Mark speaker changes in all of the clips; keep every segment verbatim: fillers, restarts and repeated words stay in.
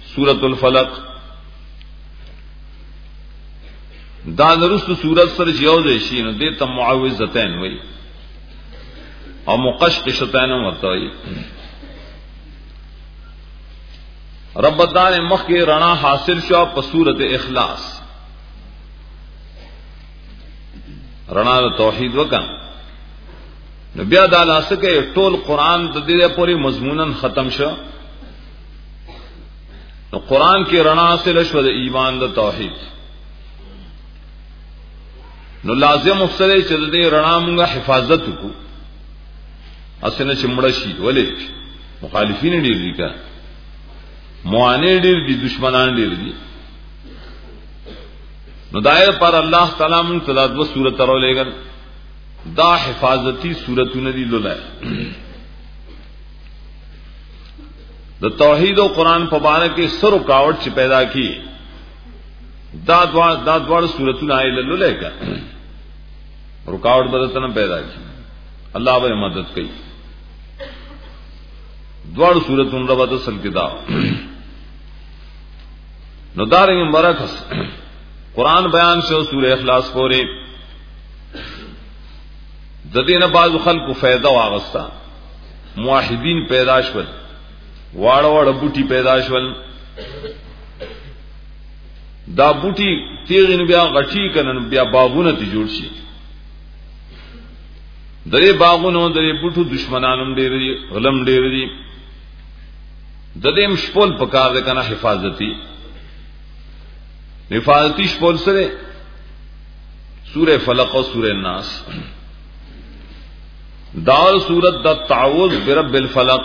Speaker 1: سورۃ الفلق دا درست سورۃ سره یو ځای شي نو دې ته معوذتین وایي او مقشقشتین ورته وایي. رب دان مخ کې رڼا حاصل شو په سورۃ اخلاص، رڼا د توحید وکړه. نو بیا دا لاسکه ټول قران د دې پوری مضمونن ختم شو. نو قران کې رڼا حاصل شو د ایمان د توحید. نو لازم افسره چې د دې رڼا موږ حفاظت وکړو، اسنه چې مړ شي. ولې مخالفین ډیر دي کا موانع ډیر دي، دشمنان ډیر دي. نو دایره پر الله تعالی مون تلاد و سورۃ راولېګل دا حفاظتی سورتونه دي لولای. د توحید او قران په اړه کې سر رکاوټ چې پیدا کی دا دوا دا دوړ سورتونه ایله لولای کا رکاوټ بدتنه پیدا کی، الله به مدد کوي. دوړ سورتون رب اصل کې دا نو دارنګ مبارکس قرآن بیان شو سورہ اخلاص پورے. د دې نه بعض خلکو فائدہ واغستا، موحدین پیدا شول، واړه واړه بوټي پیدا شول. دا بوټي تیغین بیا غټی کنن بیا باغونه ته جوړ شي. درې باغونو درې بوټو دشمنانم ډېر دي، غلم ډېر دي. د دې مشپول پکار ده کنه حفاظتی حفاظتی شپول سره سورہ فلق او سورہ الناس. دار سورت دا تعوذ برب الفلق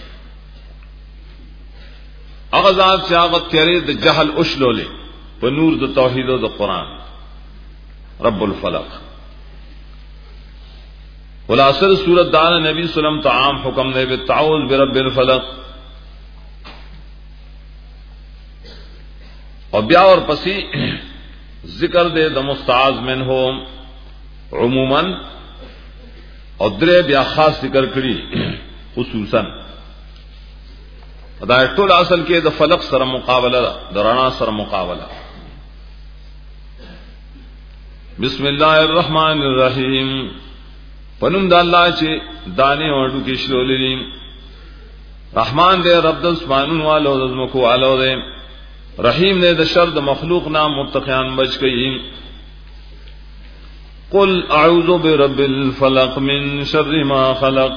Speaker 1: اغزاد شاغت تیرے د جہل اشلولے په نور د توحید او د قران. رب الفلق خلاصہ سورت دان نبی صلی اللہ علیہ وسلم تعام حکم دے بالتعوذ برب الفلق. اور بیا اور پسی ذکر دے د مستعاذ منہم عموما اور درے بیا خاص ذکر کړي خصوصا. دا ټول اصل کې د فلق سره مقابله ده، د رڼا سره مقابله. بسم الله الرحمن الرحیم. پنوم د الله چې دانه وړو کې شلولې. رحمان دې رب د اسمانونو والو د زمکو والو دې، رحیم نے د شر د مخلوق نام متقیان بچ گئی. قل اعوذ برب الفلق من شر ما خلق.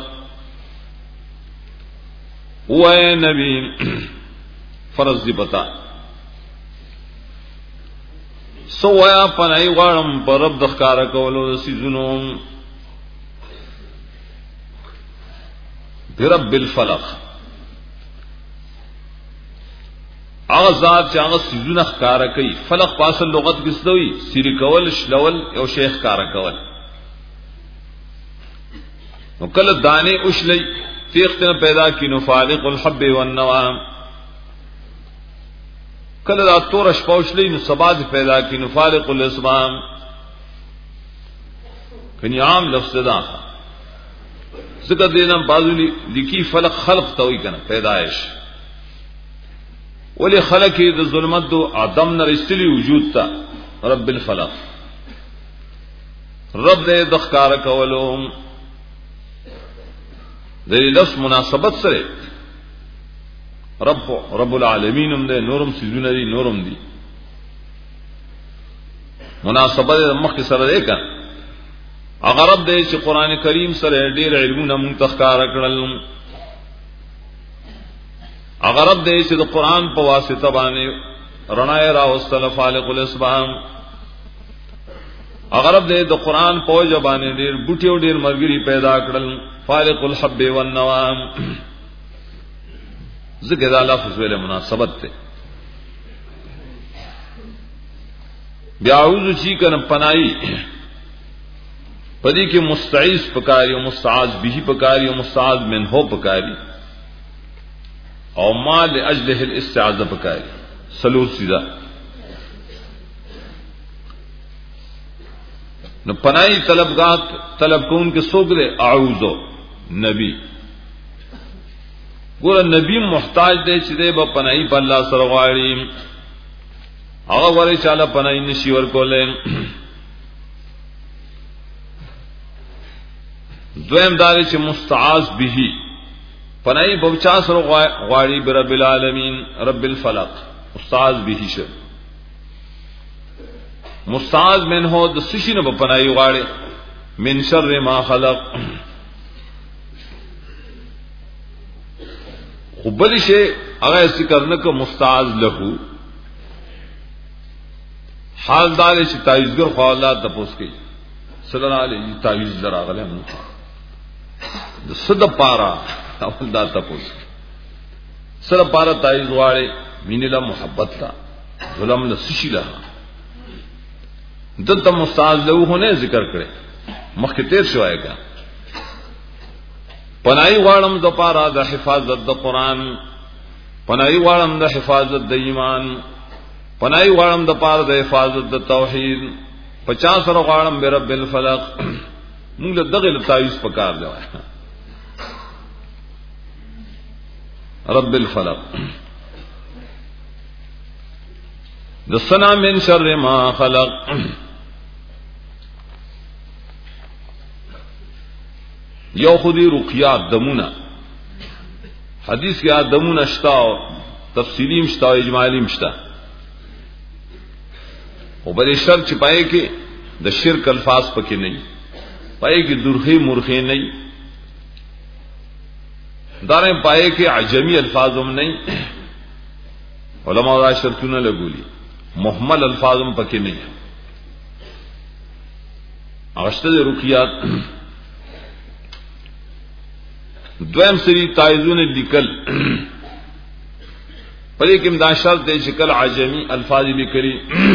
Speaker 1: اے نبی فرض دی بتا سویا پنای غړم پر رب د ښکارا کولو د سيزونو. برب الفلق هغه ذات چې هغه سيزونه ښکارا کوي. فلق په اصل لغت کې څه وي؟ سری کول، شلول، یو شی ښکارا کول. نو کله دانه اوشلې تیختنه پیدا کی نو فالق الحب والنوى. کله دا تور شپوشلې نو سباد پیدا کی نو فالق الاسبام. کني عام لفظ دا ذکر دینم بازو لیکي فلق خلق ته وي کنه پیدائش. ولی خلقی د ظلمت دو آدم نرستلی وجود تا رب الفلق. رب دے دخکار کولو دے لفظ مناسبت سرے رب رب العالمین ام دے نورم سیزون دی نورم دی مناسبت مخ سر دے کن. اگر رب دے چی قرآن کریم سرے دیر علمون منتخکار کرلن. اگر رب دے چې د قران په واسطه باندې رڼا را واستل فالق الاسبام. اگر رب دے د قران په وجه باندې ډیر بوټي او ډیر مرګري پیدا کړل فالق الحب والنوى. ذکر دا لفظ ویله مناسبت ته. بیا اعوذ چی کنه پنائی پدې کې مستعیذ پکاري او مستعاذ به پکاري او مستعاذ منه پکاري او ما لاجله الاستعاذہ پکاري. سلو سیدھا نو پنائی طلبگات طلب کون کے سوگ دے اعوذ نبی ګور نبی محتاج دی چې دی په پناهي په الله سره غواړي هغه ورې چاله پناهي نشي ورکولې. دویم دار چې مستعاذ به پناهي بوچا سره غواړي برب العالمین رب الفلق مستعاذ به شه مستعاذ منه د سشینه په پناهي غواړي من شر ما خلق خو بل شي هغه ذکر نه کو مستعاذ له حال دار چې تعویذګر خو الله تپوس کوي صلی الله علیه تعویذ دراغله نو د صد پارا اول دا تپوس سره پارا تعویذ واړي مینه محبت تا ظلم له سشي له دته مستعاذ له هونه ذکر کړي مخکې تیر شوای کا پناهي غواړم د پارا د حفاظت د قران پناهي غواړم د حفاظت د ایمان پناهي غواړم د پاره د حفاظت د توحید پچاس سره غواړم به رب الفلق موږ له دغه تعویذ پکار دی رب الفلق د سنا من شر ما خلق یو خودی رقیات دمونه حدیث کې دمونه شتا تفصیلی مشتا اجمالی مشتا او بل شرط چې پائے کې د شرک الفاظ پکې نه پائے کې درخه مرخه نه داریں پائے کې عجمی الفاظ هم نه علماء را شرطونه لګولي محمل الفاظ هم پکې نه اغشته رقیات دویم سری تایزون لیکل پدې کې دا شرط دی چې کله عجمی الفاظ لیکلي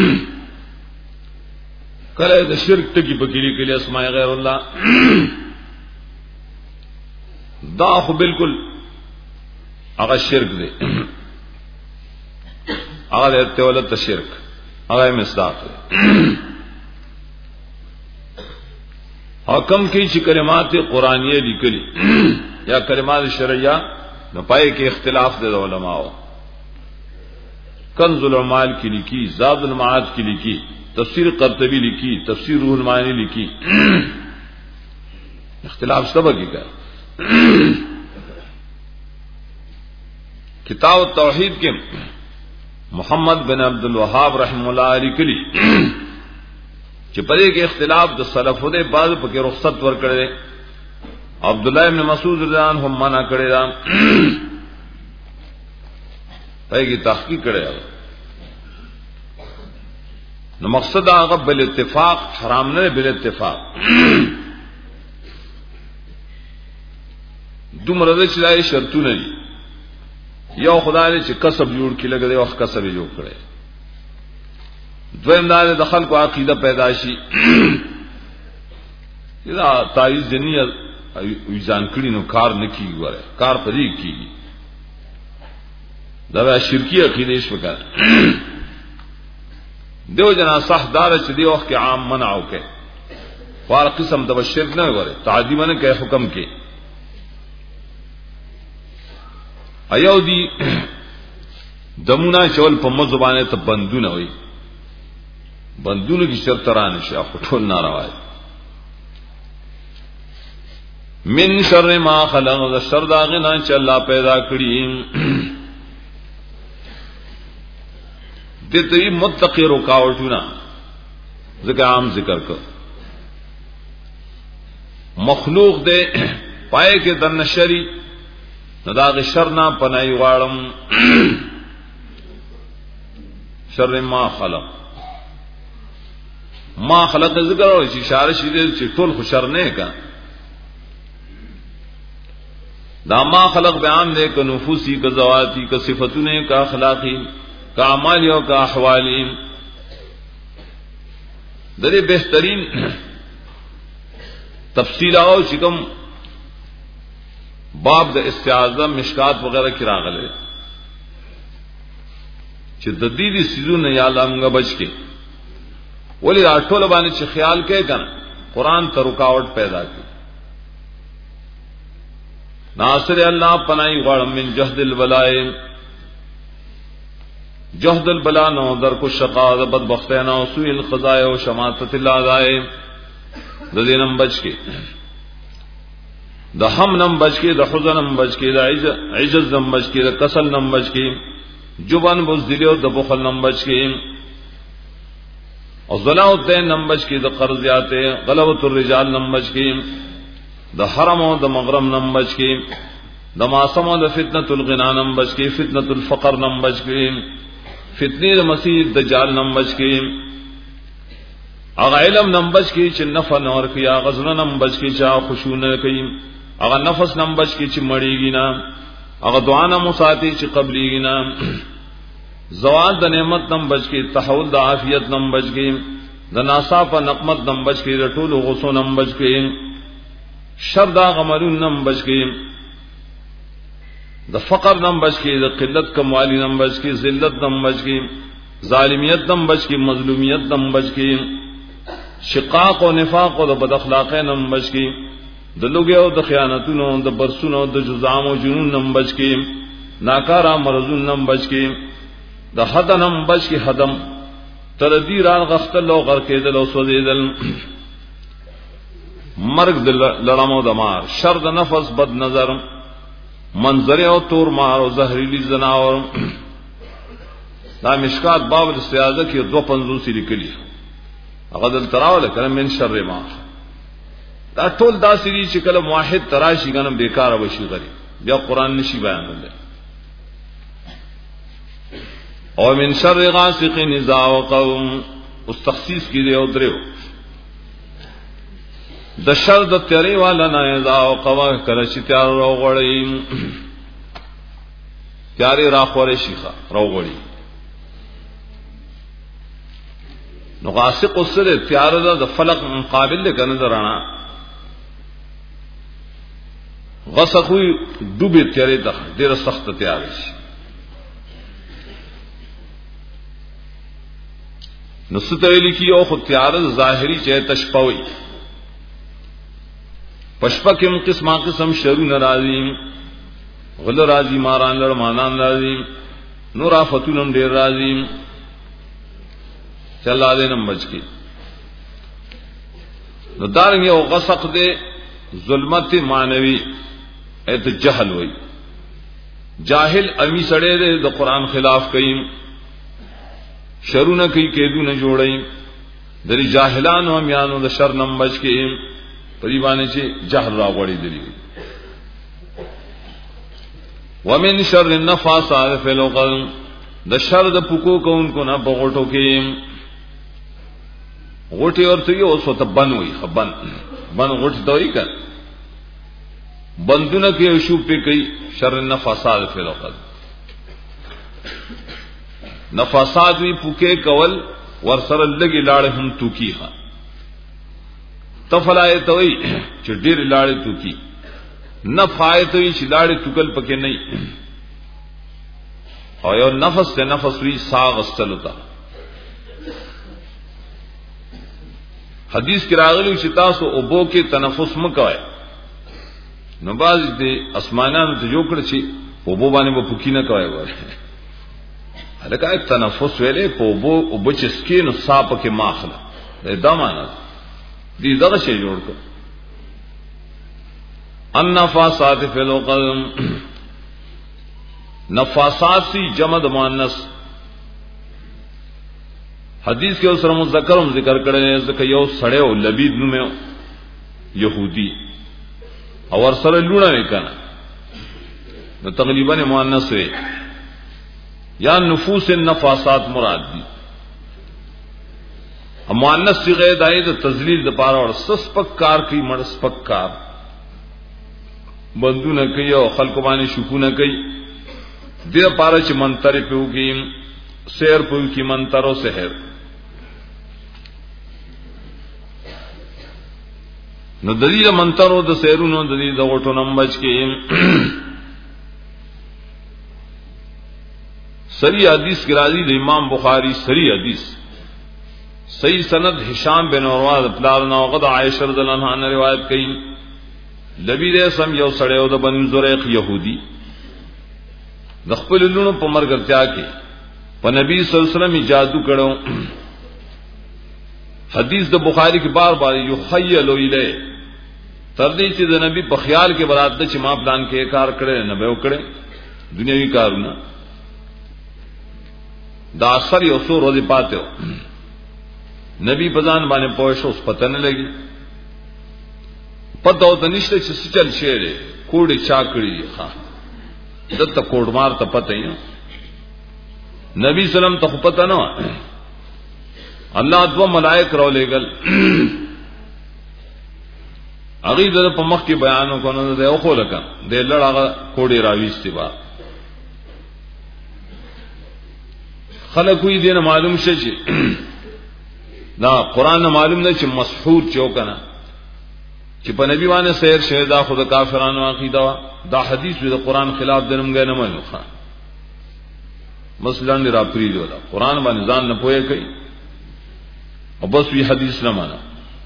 Speaker 1: کله د شرک ټکی پکې لیکلي اسماء غیر الله دا خو بالکل هغه شرک دی هغه ته ولته شرک هغه مصداق حکم کې چې کلمات قرآنیه لیکلي یا کلمات شرعیه نو پای کې اختلاف د علماء کنز العمال کی لکھی زاد المعاد کی لکھی تفسیر قرطبی لکھی تفسیر روح المعانی لکھی اختلاف سب کی کا کتاب التوحید کے محمد بن عبد الوهاب رحم اللہ علیہ کلی چې پدې کې اختلاف د سلفو دے بعض پکې رخصت ور کړي عبداللہ ابن مسعود رضی اللہ عنہ منع کړي دا پای کی تحقیق کړي نو مقصد هغه بل اتفاق حرام نه بل اتفاق دومره چې لای شرطونه دي یو خدای چې کسب جوړ کړي لګي او کسب جوړ کړي دویم دا د خلکو عقیده پیدا شي دا تعویذ دنیا ویزان کړي نو کار نه کیږي وره کار پدې کیږي دا شرکی عقیده شوکا دیو جنا صح دار چې دی وخت کې عام منع وکي وار قسم د شرک نه وره تعظیم نه کوي حکم کې ایو دی دمونه چول په مزبانه ته بندونه وي بندونه کی شرط را نشه ټول ناروا من شر ما خلق شر داغنا چې الله پیدا کړی دته متقی رکاوټونه ذکر عام ذکر کړ مخلوق دې پای کې د نشری نداغ شر نه پنای غواړم شر ما خلق ما خلق ذکر او اشاره شیدل چې ټول خوشر نه کا دا ما خلق بیان دے کہ نفوسی کا ذواتی کا صفتوں کا اخلاقی کا اعمالیوں کا احوالی درے بہترین تفصیل او شکم باب د استعاذہ مشکات وغیرہ کی راغلے چې د دې دي سيزونه یا لامغه بچ کې ولی راټول باندې چې خیال کې کنه قران ته رکاوټ پیدا کی ناصر اللہ پنائی غړم من جهد البلاء جهد البلاء نو در کو شقا بدبختینا او سوء القضاء او شماتت الاعداء د دینم بچ کی د هم نم بچ کی د حزن نم بچ کی د عجز نم بچ کی د کسل نم بچ کی جبن بزدلی او د بخل نم بچ کی او ظلم الدین نم بچ کی د قرضیات غلبۃ الرجال نم بچ کی د حرم او د مغرم نم بچ کی د معصم او د فتنۃ الغنا نم بچ کی فتنۃ الفقر نم بچ کی فتنی د مسیح دجال نم بچ کی اغه علم نم بچ کی چې نفع نور کیا غزل نم بچ کی چا خشوع نه کوي اغه نفس نم بچ کی چې مړیږي نه اغه دعا نم مساتی چې قبليږي نه زوال د نعمت نم بچ کی تحول د عافیت نم بچ کی د ناصاف نقمت نم بچ کی د ټول غصو نم بچ کی شر دا غمرون نم بچ کی د فقر نم بچ کی د قلت کموالی نم بچ کی ذلت نم بچ کی ظالمیت نم بچ کی مظلومیت نم بچ کی شقاق و نفاق و د بد اخلاقی نم بچ کی د لوګي او د خیانتونو د برسونو د جزام او جنون نم بچ کی ناکارا مرزون نم بچ کی د حد نم بچ کی حدم تردی ران غختل او غر کېدل او سوځیدل مرگ د لړمو د مار شر د نفس بد نظر منظر او تور مار او زهريلي زناور دا مشکات باب الاستعاذہ کې دو پنځوس لیکلي هغه دل تراول کړه من شر ما دا ټول دا سری چې کله موحد تراشي غنم بیکار وشي غري بیا قران نشي بیانول او من شر غاسق اذا وقوم اس تخصیص کې دی او درو د شر د تیری والا نه اذا وقوا کله چې تیار راغړی تیاری راخوري شيخه راغړی نو غاسق سره تیار د فلق مقابل له کنه درانا غسق وي ډوبه تیارې ده ډیره سخت تیارې شي نو ستویل کی او خو تیار ظاهری چې تشپوي پشپکم قسمه قسم شرو ناراضی غل راضی ماران لړ مانان راضی نور افتونم ډیر راضی چلا دې نم بچ کی نو دارنګ یو غسق دې ظلمت مانوی ایت جهل وای جاهل امی سړی دې د قران خلاف کوي شرونه کوي کېدو نه جوړي درې جاهلانو هم یانو د شر نم بچ کی پری باندې چې جهل راغړي دي ومن شر النفاثات فی العقد د شر د پکو کوونکو نه بغټو کې غټي ورته یو څه ته بنوي خبن بن غټ دوی کړه بندونه کې شو په کوي شر النفاثات فی العقد نفاثات وی پکې کول ور سره لګي لاړ هم توکیه تفلایت وی چې ډیر لاړې توکی نه فایت وی چې لاړې توکل پکې نه او یو نفس ته نفس وی ساغ استلتا حدیث کې راغلی چې تاسو او بو کې تنفس مکوئ نو باز دې اسمانانو ته جوړ کړ چې او بو باندې په پوکی نه کوي وای هلکه تنفس ویلې په بو او بچسکې نو صاحب کې ماخله دا معنا دې دغه شی جوړ کړ النفاثات فی العقد نفاثات سی جمع د مؤنث حدیث کې اوسره مذکر هم ذکر کړل ځکه یو سړی او لبید نومه يهودي او ور سره لونه وکنه نو تقریبا مؤنث وي یا نفوس النفاثات مراد دي مؤنث صيغه دای د تذلیل د پاره اور سس پک کار کی مړس پک کار بندونه کوي او خلق باندې شکونه کوي د پاره چې منتر پیوږي سیر پوي کی منتر او سحر نو د دې منتر او د سحرونو د دې د غټو نمبچ کې صحیح حدیث کی راضی د امام بخاری صحیح حدیث صحیح سند هشام بن عروہ پلار نو غد عائشہ رضی اللہ عنہا نے روایت کړي نبی دې سم یو سړیو د بنو زریق يهودي د خپل لونو په مرګرتیا کې په نبی صلی الله علیه وسلم جادو کړو. حدیث د بخاری کې بار بار یخیل الیه تر دې چې د نبی په خیال کې برات د چې ما پلان کې کار کړي نه به وکړي دنیوي کارونه دا اثر یو څو ورځې پاتې نبی پزان باندې پوښښ اوس پته نه لګي پته او تنشته چې سچل شعر کوډي چا کړی ښا دته کوډمار ته پته یې نبی سلام ته پته نه الله دو ملائک رو لګل اغه د په مخ کې بیانو کوو نه ده خو لکه د لړغه کوډي راويستي با خلک وی دینه معلوم شي چې دا قران معلوم نه چې مسحور چو کنه چې په نبی باندې سیر شه دا خود کافرانو عقیده دا حدیث د قران خلاف درمګه نه منو ښا مثلا نه را پریدو دا قران باندې ځان نه پوهه کوي او بس وی حدیث نه معنا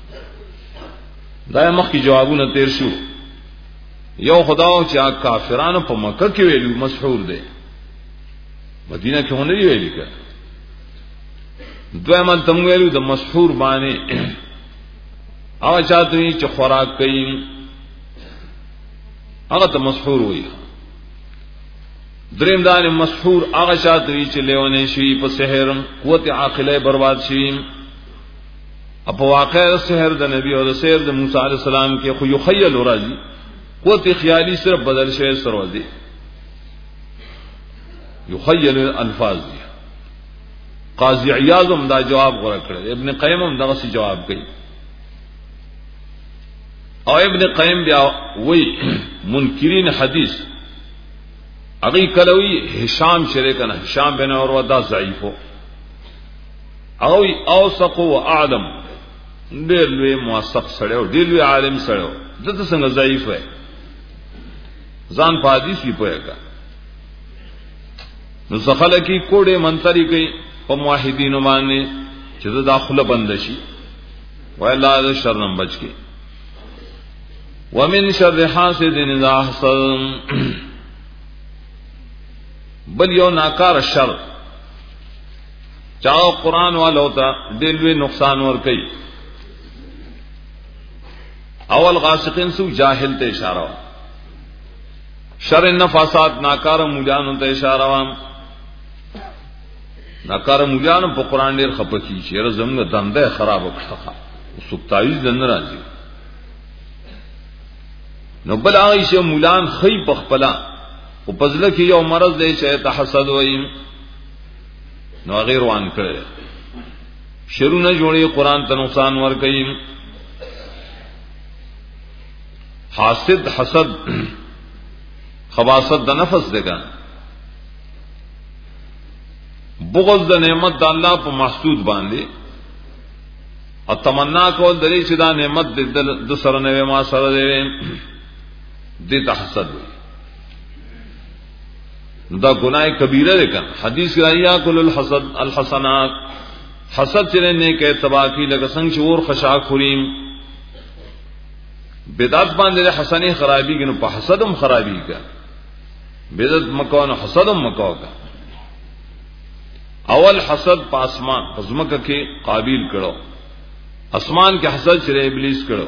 Speaker 1: دا مخکې جوابونه تیر شو یو خداو چې کافرانو په مکه کې ویلو مسحور دي مدینه کې ونه ویلي کړه دوی من تم ویلو د مسحور باندې او چاته چې خوراک کوي هغه ته مسحور وایي. دریم دان مسحور هغه چاته چې لیونه شي په سحر قوت عاقله برباد شي. په واقع سحر د نبی او د سحر د موسی علی السلام کې خو یخیل راځي قوت خیالی صرف بدل شوی سروازي یخیل الفاظ دی. قاضی عیاض هم دا جواب غوړه کړی ابن قیم هم دغه سی جواب کوي او ابن قیم بیا وی منکرین حدیث اغي کلوی هشام شریکن هشام بن اور دا ضعیفو او اوثق و اعلم ډېر لوی موثق سره او ډېر لوی عالم سره دته څنګه ضعیف وي ځان په حدیث وی پوهه نو څخه کی کوډه منتری کوي په موحدین باندې چې داخله بند شي وای الله د شر نه بچ کی ومن شر حاسد اذا حسد بل یو ناکار شر چاو قران والو ته دلوي نقصان ور کوي. اول غاسقین سو جاهل ته اشاره شر النفاسات ناکار مولیانو ته اشاره وام ناکار مولیانو په قران ډیر خپکی چې زموږ دنده خراب وکړه سوکتایز دن راځي نو بل هغه چې مولان خی پخپلا او پزله کې یو مرض دی چې تحسد وایي نو غیر وان کړي شرونه جوړي قران ته نقصان ور کوي. حاسد حسد خباثت د نفس دغه بغض د نعمت د الله په محسود باندې او تمنا کول درې چې دا نعمت د سره نه ما سره دی دې تحسد دا گناہ کبیرہ ہے کن حدیث رایا کل الحسد الحسنات حسد چرے نے کہ تباہ کی لگا سنگ چور خشاک خوریم بدعت باندې حسنی خرابی کنو په حسدم خرابی کا بدعت مکو نو حسدم مکو کا اول حسد په اسمان پزمک کې قابیل کړو اسمان کې حسد چرے ابلیس کړو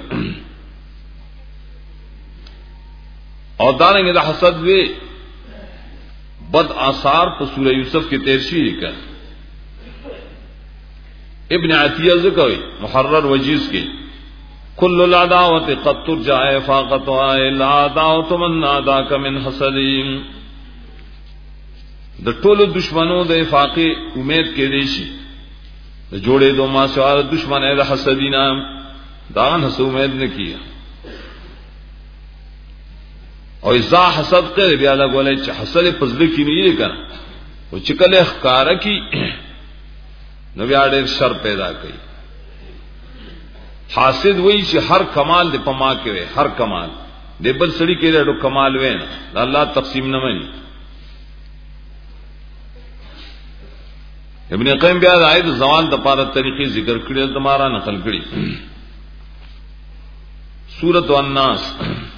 Speaker 1: او دارنګ د حسد وی بد آثار په سورہ یوسف کې تیر شي کړه ابن عتیہ ذکر محرر وجیز کې کل العداوت قد ترجع فاقتها الا عداوت من عداك من حسدين د ټولو دشمنو د افاقه امید کې دی شي د جوړې دوه ما سوال دشمن د حسدینا دا نه امید نه کیه او اذا حسد کړي بیا لا غولې چې حسد پزله کې نه کړه او چې کله ښکارا کی نو بیا ډېر شر پیدا کوي. حاسد وایي چې هر کمال د پما کې وي هر کمال د بل سړي کې ډېر کمال وي نه الله تقسیم نه مانی. ابن قیم بیا د آیت زوال د پاره طریقې ذکر کړي تمہارا نقل کړي. سورۃ الناس